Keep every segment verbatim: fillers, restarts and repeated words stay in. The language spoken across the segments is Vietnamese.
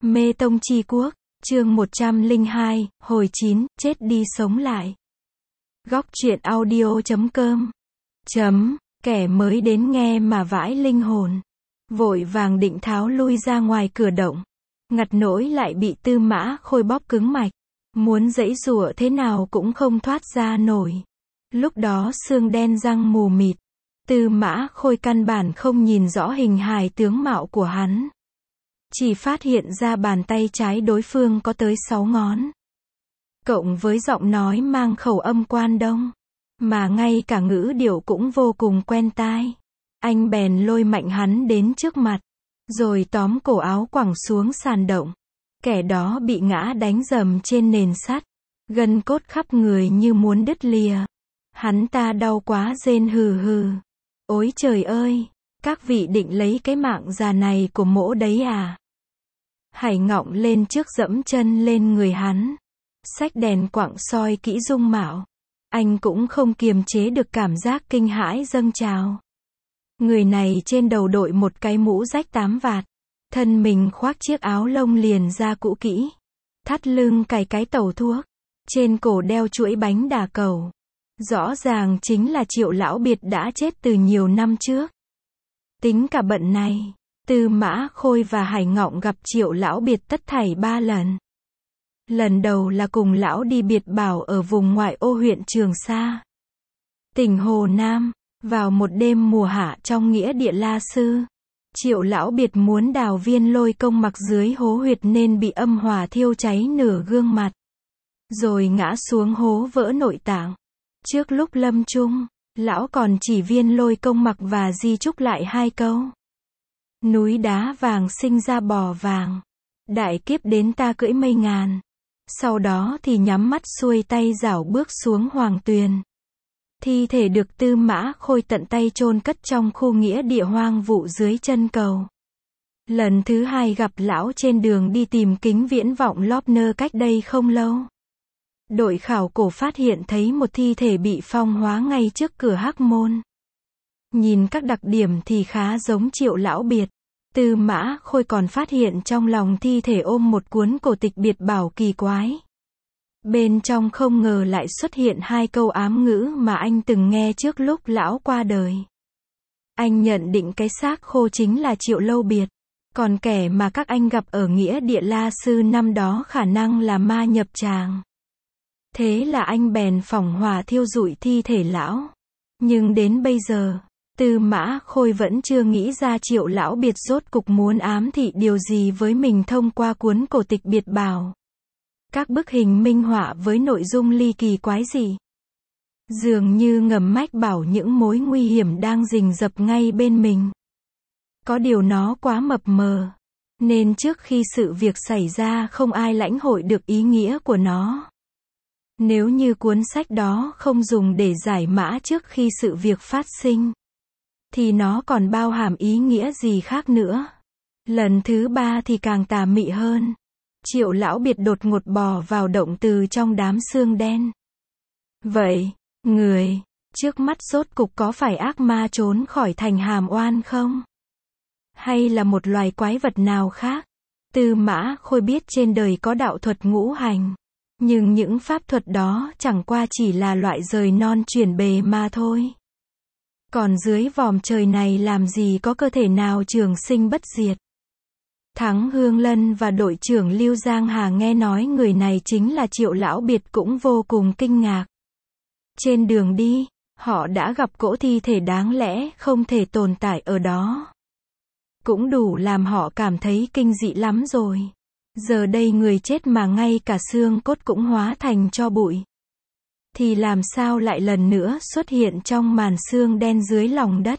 Mê Tông Chi Quốc, chương một trăm lẻ hai, hồi chín, chết đi sống lại. Góc truyện audio chấm com. Chấm, kẻ mới đến nghe mà vãi linh hồn. Vội vàng định tháo lui ra ngoài cửa động. Ngặt nỗi lại bị Tư Mã Khôi bóp cứng mạch. Muốn giãy giụa thế nào cũng không thoát ra nổi. Lúc đó xương đen răng mù mịt. Tư Mã Khôi căn bản không nhìn rõ hình hài tướng mạo của hắn. Chỉ phát hiện ra bàn tay trái đối phương có tới sáu ngón. Cộng với giọng nói mang khẩu âm Quan Đông. Mà ngay cả ngữ điệu cũng vô cùng quen tai. Anh bèn lôi mạnh hắn đến trước mặt. Rồi tóm cổ áo quẳng xuống sàn động. Kẻ đó bị ngã đánh rầm trên nền sắt. Gân cốt khắp người như muốn đứt lìa. Hắn ta đau quá rên hừ hừ. Ôi trời ơi! Các vị định lấy cái mạng già này của mỗ đấy à? Hải Ngọng lên trước dẫm chân lên người hắn. Xách đèn quặng soi kỹ dung mạo. Anh cũng không kiềm chế được cảm giác kinh hãi dâng trào. Người này trên đầu đội một cái mũ rách tám vạt. Thân mình khoác chiếc áo lông liền da cũ kỹ. Thắt lưng cài cái tàu thuốc. Trên cổ đeo chuỗi bánh đà cầu. Rõ ràng chính là Triệu Lão Biệt đã chết từ nhiều năm trước. Tính cả bận này, Tư Mã Khôi và Hải Ngọng gặp Triệu Lão Biệt tất thảy ba lần. Lần đầu là cùng lão đi biệt bảo ở vùng ngoại ô huyện Trường Sa, tỉnh Hồ Nam, vào một đêm mùa hạ trong nghĩa địa La Sư. Triệu Lão Biệt muốn đào viên lôi công mặc dưới hố huyệt nên bị âm hỏa thiêu cháy nửa gương mặt. Rồi ngã xuống hố vỡ nội tạng. Trước lúc lâm chung, lão còn chỉ viên lôi công mặc và di chúc lại hai câu. Núi đá vàng sinh ra bò vàng. Đại kiếp đến ta cưỡi mây ngàn. Sau đó thì nhắm mắt xuôi tay rảo bước xuống Hoàng Tuyền. Thi thể được Tư Mã Khôi tận tay chôn cất trong khu nghĩa địa hoang vụ dưới chân cầu. Lần thứ hai gặp lão trên đường đi tìm kính viễn vọng Lopner cách đây không lâu. Đội khảo cổ phát hiện thấy một thi thể bị phong hóa ngay trước cửa Hắc Môn. Nhìn các đặc điểm thì khá giống Triệu Lão Biệt. Tư Mã Khôi còn phát hiện trong lòng thi thể ôm một cuốn cổ tịch biệt bảo kỳ quái. Bên trong không ngờ lại xuất hiện hai câu ám ngữ mà anh từng nghe trước lúc lão qua đời. Anh nhận định cái xác khô chính là Triệu Lâu Biệt. Còn kẻ mà các anh gặp ở nghĩa địa La Sư năm đó khả năng là ma nhập tràng. Thế là anh bèn phỏng hỏa thiêu rụi thi thể lão. Nhưng đến bây giờ, Tư Mã Khôi vẫn chưa nghĩ ra Triệu Lão Biệt rốt cục muốn ám thị điều gì với mình thông qua cuốn cổ tịch biệt bảo. Các bức hình minh họa với nội dung ly kỳ quái dị. Dường như ngầm mách bảo những mối nguy hiểm đang rình rập ngay bên mình. Có điều nó quá mập mờ. Nên trước khi sự việc xảy ra không ai lãnh hội được ý nghĩa của nó. Nếu như cuốn sách đó không dùng để giải mã trước khi sự việc phát sinh, thì nó còn bao hàm ý nghĩa gì khác nữa. Lần thứ ba thì càng tà mị hơn. Triệu Lão Biệt đột ngột bò vào động từ trong đám xương đen. Vậy, người trước mắt rốt cục có phải ác ma trốn khỏi thành Hàm Oan không? Hay là một loài quái vật nào khác? Tư Mã Khôi biết trên đời có đạo thuật ngũ hành. Nhưng những pháp thuật đó chẳng qua chỉ là loại rời non chuyển bề mà thôi. Còn dưới vòm trời này làm gì có cơ thể nào trường sinh bất diệt. Thắng Hương Lân và đội trưởng Lưu Giang Hà nghe nói người này chính là Triệu Lão Biệt cũng vô cùng kinh ngạc. Trên đường đi, họ đã gặp cỗ thi thể đáng lẽ không thể tồn tại ở đó. Cũng đủ làm họ cảm thấy kinh dị lắm rồi. Giờ đây người chết mà ngay cả xương cốt cũng hóa thành tro bụi. Thì làm sao lại lần nữa xuất hiện trong màn xương đen dưới lòng đất.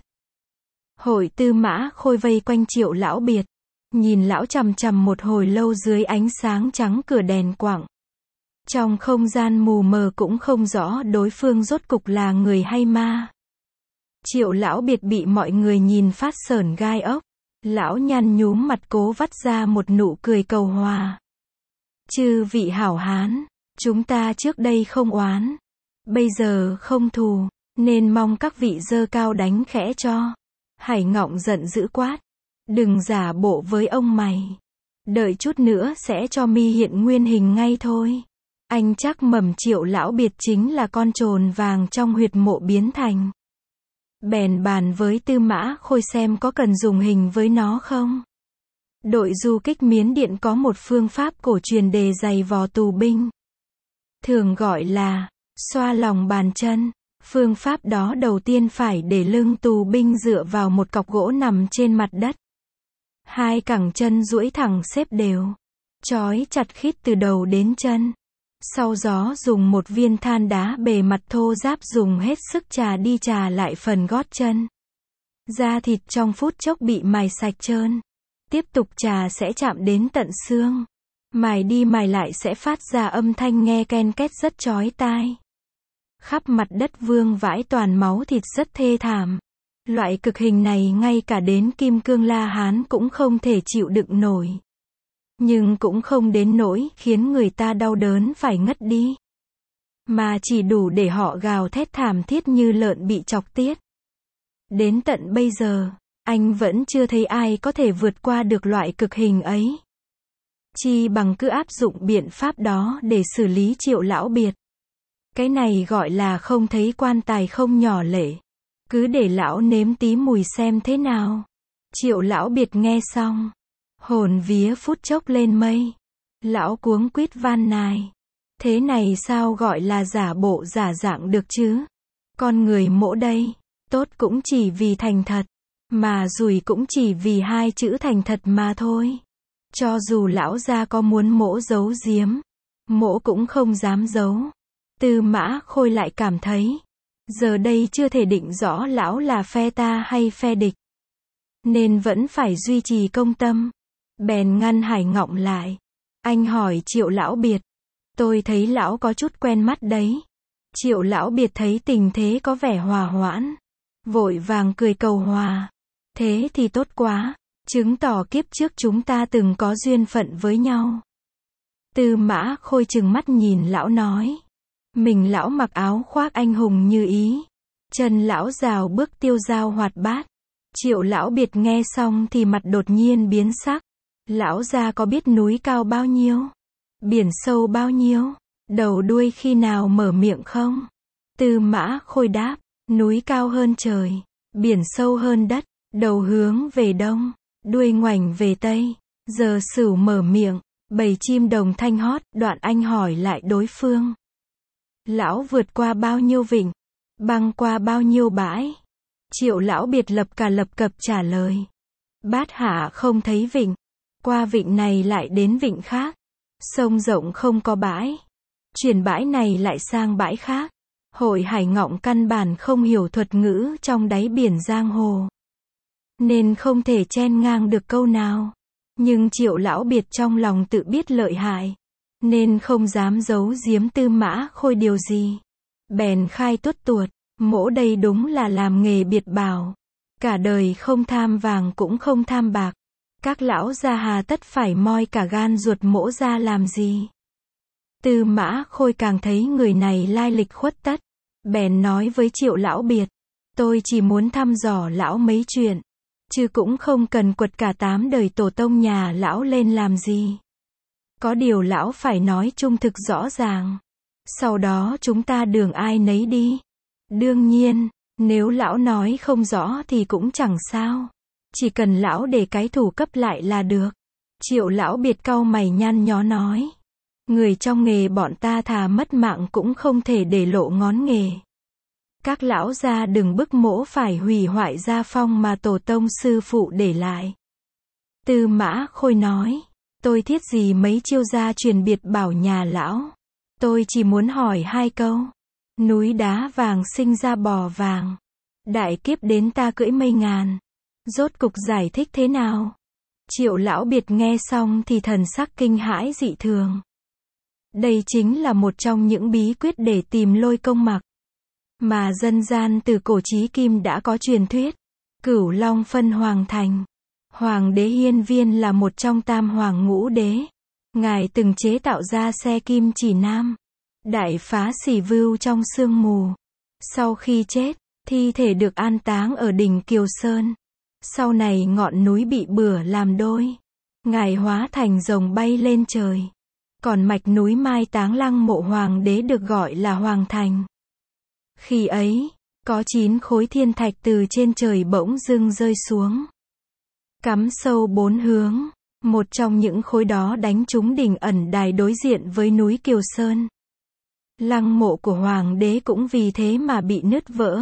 Hội Tư Mã Khôi vây quanh Triệu Lão Biệt. Nhìn lão chằm chằm một hồi lâu dưới ánh sáng trắng cửa đèn quặng. Trong không gian mù mờ cũng không rõ đối phương rốt cục là người hay ma. Triệu Lão Biệt bị mọi người nhìn phát sởn gai ốc. Lão nhăn nhúm mặt cố vắt ra một nụ cười cầu hòa. Chư vị hảo hán, chúng ta trước đây không oán, bây giờ không thù, nên mong các vị giơ cao đánh khẽ cho. Hải Ngọng giận dữ quát. Đừng giả bộ với ông mày. Đợi chút nữa sẽ cho mi hiện nguyên hình ngay thôi. Anh chắc mầm Triệu lão biệt chính là con trồn vàng trong huyệt mộ biến thành. Bèn bàn với Tư Mã Khôi xem có cần dùng hình với nó không. Đội du kích Miến Điện có một phương pháp cổ truyền để giày vò tù binh. Thường gọi là xoa lòng bàn chân. Phương pháp đó đầu tiên phải để lưng tù binh dựa vào một cọc gỗ nằm trên mặt đất. Hai cẳng chân duỗi thẳng xếp đều. Trói chặt khít từ đầu đến chân. Sau đó dùng một viên than đá bề mặt thô ráp dùng hết sức chà đi chà lại phần gót chân. Da thịt trong phút chốc bị mài sạch trơn. Tiếp tục chà sẽ chạm đến tận xương. Mài đi mài lại sẽ phát ra âm thanh nghe ken két rất chói tai. Khắp mặt đất vương vãi toàn máu thịt rất thê thảm. Loại cực hình này ngay cả đến Kim Cương La Hán cũng không thể chịu đựng nổi. Nhưng cũng không đến nỗi khiến người ta đau đớn phải ngất đi. Mà chỉ đủ để họ gào thét thảm thiết như lợn bị chọc tiết. Đến tận bây giờ, anh vẫn chưa thấy ai có thể vượt qua được loại cực hình ấy. Chi bằng cứ áp dụng biện pháp đó để xử lý Triệu lão biệt. Cái này gọi là không thấy quan tài không nhỏ lệ. Cứ để lão nếm tí mùi xem thế nào. Triệu lão biệt nghe xong. Hồn vía phút chốc lên mây. Lão cuống quýt van nài. Thế này sao gọi là giả bộ giả dạng được chứ? Con người mỗ đây, tốt cũng chỉ vì thành thật. Mà rủi cũng chỉ vì hai chữ thành thật mà thôi. Cho dù lão gia có muốn mỗ giấu giếm, mỗ cũng không dám giấu. Tư Mã Khôi lại cảm thấy, giờ đây chưa thể định rõ lão là phe ta hay phe địch. Nên vẫn phải duy trì công tâm. Bèn ngăn Hải Ngọng lại. Anh hỏi Triệu lão biệt. Tôi thấy lão có chút quen mắt đấy. Triệu lão biệt thấy tình thế có vẻ hòa hoãn. Vội vàng cười cầu hòa. Thế thì tốt quá. Chứng tỏ kiếp trước chúng ta từng có duyên phận với nhau. Tư Mã Khôi trừng mắt nhìn lão nói. Mình lão mặc áo khoác anh hùng như ý. Chân lão rào bước tiêu dao hoạt bát. Triệu lão biệt nghe xong thì mặt đột nhiên biến sắc. Lão gia có biết núi cao bao nhiêu? Biển sâu bao nhiêu? Đầu đuôi khi nào mở miệng không? Tư Mã Khôi đáp. Núi cao hơn trời. Biển sâu hơn đất. Đầu hướng về đông. Đuôi ngoảnh về tây. Giờ Sửu mở miệng. Bầy chim đồng thanh hót. Đoạn anh hỏi lại đối phương. Lão vượt qua bao nhiêu vịnh? Băng qua bao nhiêu bãi? Triệu lão biệt lập cả lập cập trả lời. Bát hạ không thấy vịnh. Qua vịnh này lại đến vịnh khác. Sông rộng không có bãi. Chuyển bãi này lại sang bãi khác. Hội Hải Ngọng căn bản không hiểu thuật ngữ trong đáy biển giang hồ. Nên không thể chen ngang được câu nào. Nhưng Triệu lão biệt trong lòng tự biết lợi hại. Nên không dám giấu giếm Tư Mã Khôi điều gì. Bèn khai tuốt tuột. Mỗ đây đúng là làm nghề biệt bảo. Cả đời không tham vàng cũng không tham bạc. Các lão gia hà tất phải moi cả gan ruột mỗ ra làm gì. Tư Mã Khôi càng thấy người này lai lịch khuất tất. Bèn nói với Triệu lão biệt. Tôi chỉ muốn thăm dò lão mấy chuyện. Chứ cũng không cần quật cả tám đời tổ tông nhà lão lên làm gì. Có điều lão phải nói trung thực rõ ràng. Sau đó chúng ta đường ai nấy đi. Đương nhiên, nếu lão nói không rõ thì cũng chẳng sao. Chỉ cần lão để cái thủ cấp lại là được. Triệu lão biệt cau mày nhăn nhó nói. Người trong nghề bọn ta thà mất mạng cũng không thể để lộ ngón nghề. Các lão gia đừng bức mỗ phải hủy hoại gia phong mà tổ tông sư phụ để lại. Tư Mã Khôi nói. Tôi thiết gì mấy chiêu gia truyền biệt bảo nhà lão. Tôi chỉ muốn hỏi hai câu. Núi đá vàng sinh ra bò vàng. Đại kiếp đến ta cưỡi mây ngàn. Rốt cục giải thích thế nào? Triệu lão biệt nghe xong thì thần sắc kinh hãi dị thường. Đây chính là một trong những bí quyết để tìm lôi công mặc. Mà dân gian từ cổ chí kim đã có truyền thuyết. Cửu Long phân hoàng thành. Hoàng đế Hiên Viên là một trong tam hoàng ngũ đế. Ngài từng chế tạo ra xe kim chỉ nam. Đại phá xỉ vưu trong sương mù. Sau khi chết, thi thể được an táng ở đỉnh Kiều Sơn. Sau này ngọn núi bị bừa làm đôi. Ngài hóa thành rồng bay lên trời. Còn mạch núi mai táng lăng mộ hoàng đế được gọi là Hoàng Thành. Khi ấy, có chín khối thiên thạch từ trên trời bỗng dưng rơi xuống. Cắm sâu bốn hướng. Một trong những khối đó đánh trúng đỉnh ẩn đài đối diện với núi Kiều Sơn. Lăng mộ của hoàng đế cũng vì thế mà bị nứt vỡ.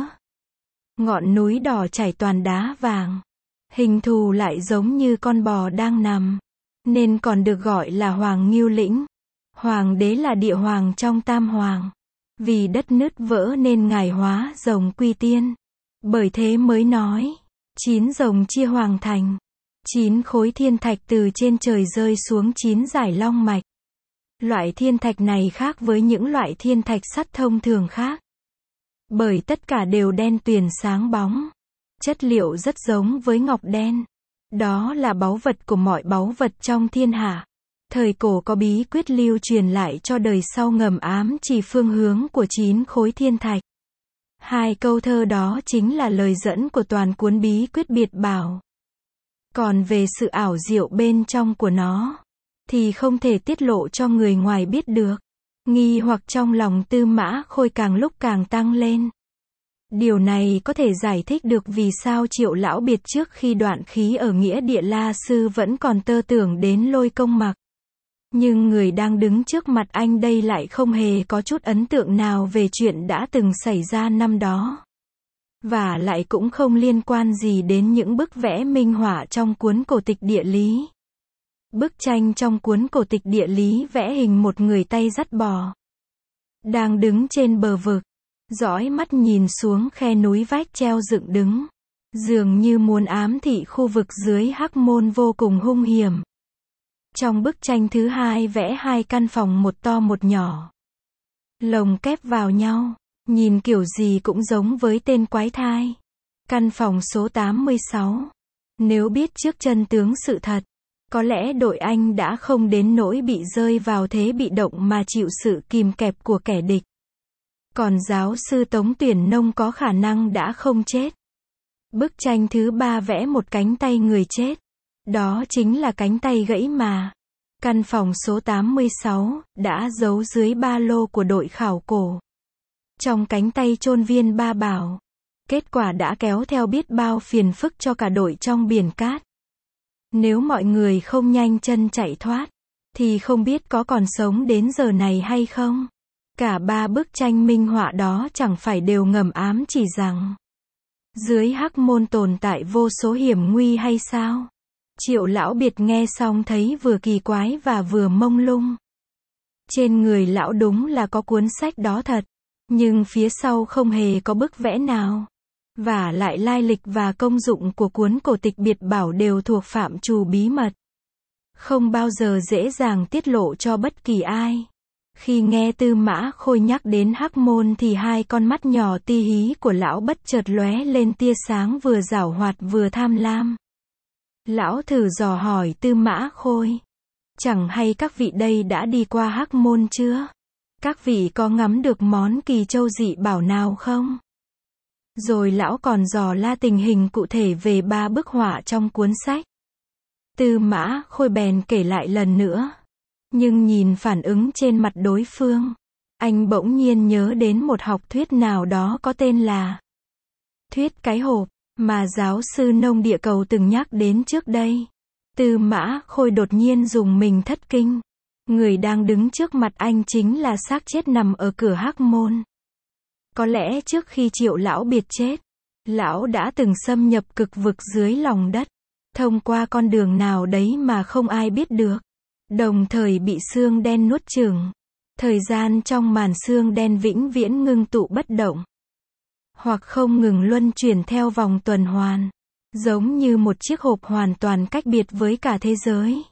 Ngọn núi đỏ chảy toàn đá vàng. Hình thù lại giống như con bò đang nằm. Nên còn được gọi là Hoàng Ngưu Lĩnh. Hoàng đế là địa hoàng trong tam hoàng. Vì đất nứt vỡ nên ngài hóa rồng quy tiên. Bởi thế mới nói, chín rồng chia hoàng thành. Chín khối thiên thạch từ trên trời rơi xuống chín giải long mạch. Loại thiên thạch này khác với những loại thiên thạch sắt thông thường khác. Bởi tất cả đều đen tuyền sáng bóng. Chất liệu rất giống với ngọc đen. Đó là báu vật của mọi báu vật trong thiên hạ. Thời cổ có bí quyết lưu truyền lại cho đời sau ngầm ám chỉ phương hướng của chín khối thiên thạch. Hai câu thơ đó chính là lời dẫn của toàn cuốn bí quyết biệt bảo. Còn về sự ảo diệu bên trong của nó, thì không thể tiết lộ cho người ngoài biết được. Nghi hoặc trong lòng Tư Mã Khôi càng lúc càng tăng lên. Điều này có thể giải thích được vì sao Triệu Lão Biệt trước khi đoạn khí ở nghĩa địa La Sư vẫn còn tơ tưởng đến Lôi Công Mặc. Nhưng người đang đứng trước mặt anh đây lại không hề có chút ấn tượng nào về chuyện đã từng xảy ra năm đó. Và lại cũng không liên quan gì đến những bức vẽ minh họa trong cuốn cổ tịch địa lý. Bức tranh trong cuốn cổ tịch địa lý vẽ hình một người tay dắt bò. Đang đứng trên bờ vực, dõi mắt nhìn xuống khe núi vách treo dựng đứng. Dường như muốn ám thị khu vực dưới Hắc Môn vô cùng hung hiểm. Trong bức tranh thứ hai vẽ hai căn phòng một to một nhỏ. Lồng kép vào nhau, nhìn kiểu gì cũng giống với tên quái thai. Căn phòng số tám mươi sáu. Nếu biết trước chân tướng sự thật, có lẽ đội Anh đã không đến nỗi bị rơi vào thế bị động mà chịu sự kìm kẹp của kẻ địch. Còn giáo sư Tống Tuyển Nông có khả năng đã không chết. Bức tranh thứ ba vẽ một cánh tay người chết. Đó chính là cánh tay gãy mà. Căn phòng số tám mươi sáu đã giấu dưới ba lô của đội khảo cổ. Trong cánh tay chôn viên ba bảo. Kết quả đã kéo theo biết bao phiền phức cho cả đội trong biển cát. Nếu mọi người không nhanh chân chạy thoát, thì không biết có còn sống đến giờ này hay không. Cả ba bức tranh minh họa đó chẳng phải đều ngầm ám chỉ rằng dưới Hắc Môn tồn tại vô số hiểm nguy hay sao? Triệu Lão Biệt nghe xong thấy vừa kỳ quái và vừa mông lung. Trên người lão đúng là có cuốn sách đó thật, nhưng phía sau không hề có bức vẽ nào. Và lại lai lịch và công dụng của cuốn cổ tịch biệt bảo đều thuộc phạm trù bí mật. Không bao giờ dễ dàng tiết lộ cho bất kỳ ai. Khi nghe Tư Mã Khôi nhắc đến Hắc Môn thì hai con mắt nhỏ ti hí của lão bất chợt lóe lên tia sáng vừa giảo hoạt vừa tham lam. Lão thử dò hỏi Tư Mã Khôi. Chẳng hay các vị đây đã đi qua Hắc Môn chưa? Các vị có ngắm được món kỳ châu dị bảo nào không? Rồi lão còn dò la tình hình cụ thể về ba bức họa trong cuốn sách. Tư Mã Khôi bèn kể lại lần nữa. Nhưng nhìn phản ứng trên mặt đối phương, anh bỗng nhiên nhớ đến một học thuyết nào đó có tên là thuyết cái hộp, mà giáo sư nông địa cầu từng nhắc đến trước đây. Tư Mã Khôi đột nhiên dùng mình thất kinh. Người đang đứng trước mặt anh chính là xác chết nằm ở cửa Hắc Môn. Có lẽ trước khi Triệu Lão Biệt chết, lão đã từng xâm nhập cực vực dưới lòng đất, thông qua con đường nào đấy mà không ai biết được. Đồng thời bị xương đen nuốt chửng. Thời gian trong màn xương đen vĩnh viễn ngưng tụ bất động. Hoặc không ngừng luân chuyển theo vòng tuần hoàn. Giống như một chiếc hộp hoàn toàn cách biệt với cả thế giới.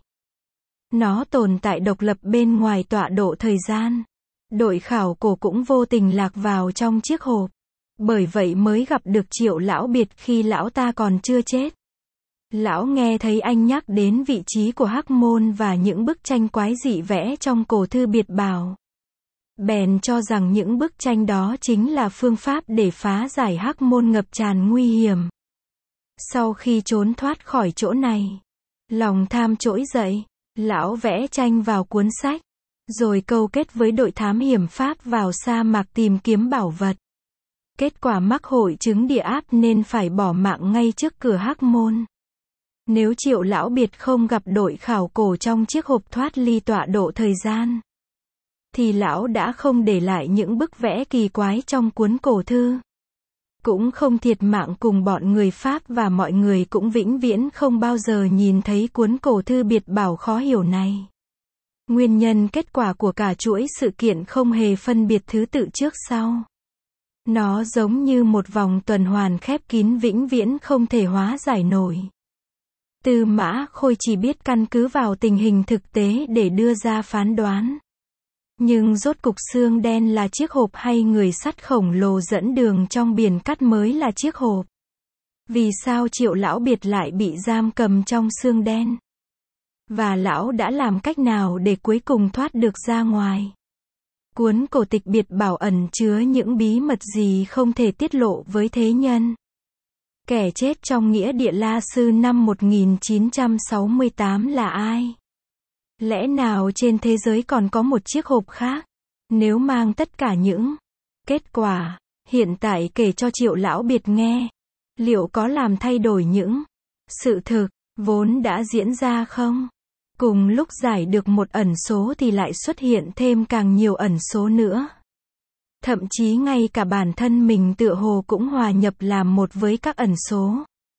Nó tồn tại độc lập bên ngoài tọa độ thời gian. Đội khảo cổ cũng vô tình lạc vào trong chiếc hộp. Bởi vậy mới gặp được Triệu Lão Biệt khi lão ta còn chưa chết. Lão nghe thấy anh nhắc đến vị trí của Hắc Môn và những bức tranh quái dị vẽ trong cổ thư biệt bảo. Bèn cho rằng những bức tranh đó chính là phương pháp để phá giải Hắc Môn ngập tràn nguy hiểm. Sau khi trốn thoát khỏi chỗ này, Lòng tham trỗi dậy, lão vẽ tranh vào cuốn sách, rồi câu kết với đội thám hiểm Pháp vào sa mạc tìm kiếm bảo vật. Kết quả mắc hội chứng địa áp nên phải bỏ mạng ngay trước cửa Hắc Môn. Nếu Triệu Lão Biệt không gặp đội khảo cổ trong chiếc hộp thoát ly tọa độ thời gian, thì lão đã không để lại những bức vẽ kỳ quái trong cuốn cổ thư. Cũng không thiệt mạng cùng bọn người Pháp và mọi người cũng vĩnh viễn không bao giờ nhìn thấy cuốn cổ thư biệt bảo khó hiểu này. Nguyên nhân kết quả của cả chuỗi sự kiện không hề phân biệt thứ tự trước sau. Nó giống như một vòng tuần hoàn khép kín vĩnh viễn không thể hóa giải nổi. Tư Mã Khôi chỉ biết căn cứ vào tình hình thực tế để đưa ra phán đoán. Nhưng rốt cục xương đen là chiếc hộp hay người sắt khổng lồ dẫn đường trong biển cắt mới là chiếc hộp? Vì sao Triệu Lão Biệt lại bị giam cầm trong xương đen? Và lão đã làm cách nào để cuối cùng thoát được ra ngoài? Cuốn cổ tịch biệt bảo ẩn chứa những bí mật gì không thể tiết lộ với thế nhân? Kẻ chết trong nghĩa địa La Sư năm một nghìn chín trăm sáu mươi tám là ai? Lẽ nào trên thế giới còn có một chiếc hộp khác? Nếu mang tất cả những kết quả hiện tại kể cho Triệu Lão Biệt nghe, liệu có làm thay đổi những sự thực vốn đã diễn ra không? Cùng lúc giải được một ẩn số thì lại xuất hiện thêm càng nhiều ẩn số nữa. Thậm chí ngay cả bản thân mình tựa hồ cũng hòa nhập làm một với các ẩn số.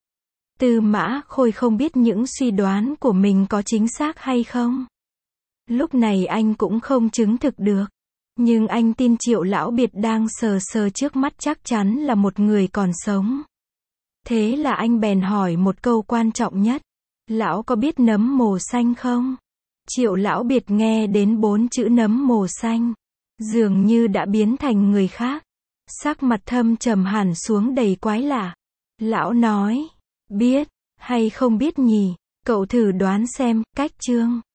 Tư Mã Khôi không biết những suy đoán của mình có chính xác hay không. Lúc này anh cũng không chứng thực được. Nhưng anh tin Triệu Lão Biệt đang sờ sờ trước mắt chắc chắn là một người còn sống. Thế là anh bèn hỏi một câu quan trọng nhất. Lão có biết nấm mồ xanh không? Triệu Lão Biệt nghe đến bốn chữ nấm mồ xanh, dường như đã biến thành người khác. Sắc mặt thâm trầm hẳn xuống đầy quái lạ. Lão nói, biết, hay không biết nhỉ? Cậu thử đoán xem, cách chương